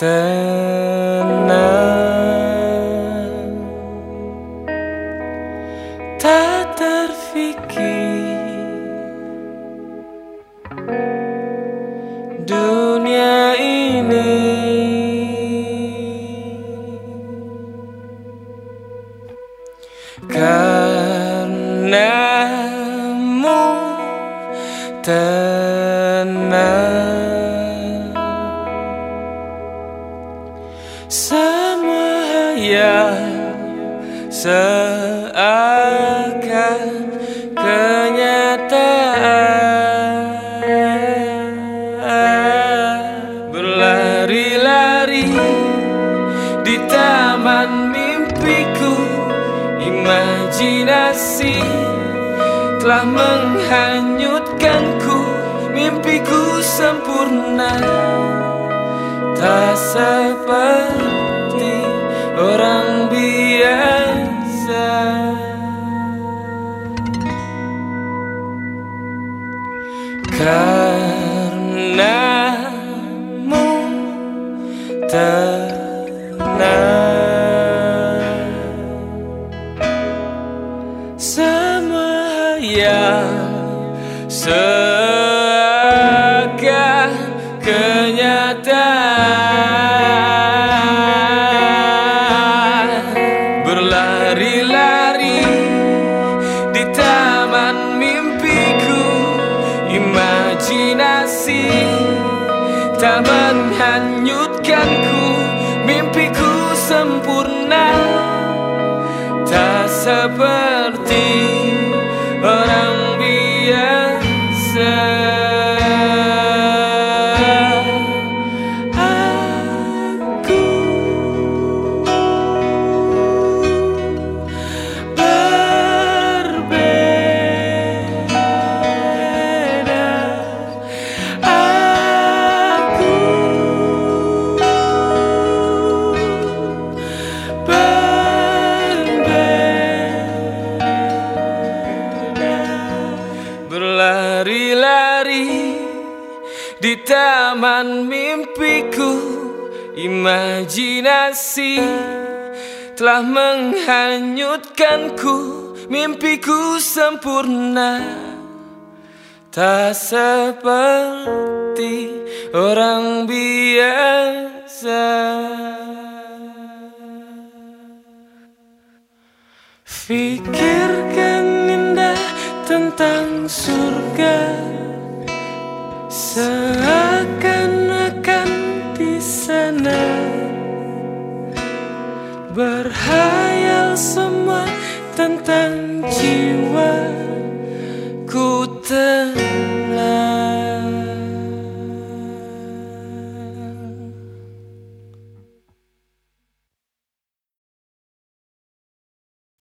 tenang, tak terfikir dunia ini karenamu tenang. Semua hayal seakan kenyataan, berlari-lari di taman mimpiku. Imajinasi telah menghanyutkanku, mimpiku sempurna, tak seperti orang biasa. Karenamu tenang, semua yang seakan kenyataan, berlari-lari di taman mimpiku. Imajinasi tak menghanyutkanku, mimpiku sempurna, tak seperti orang biasa. Berlari-lari di taman mimpiku. Imajinasi telah menghanyutkanku, mimpiku sempurna, tak seperti orang biasa. Fikirkan indah tentang surga, seakan-akan di sana. Berhayal semua tentang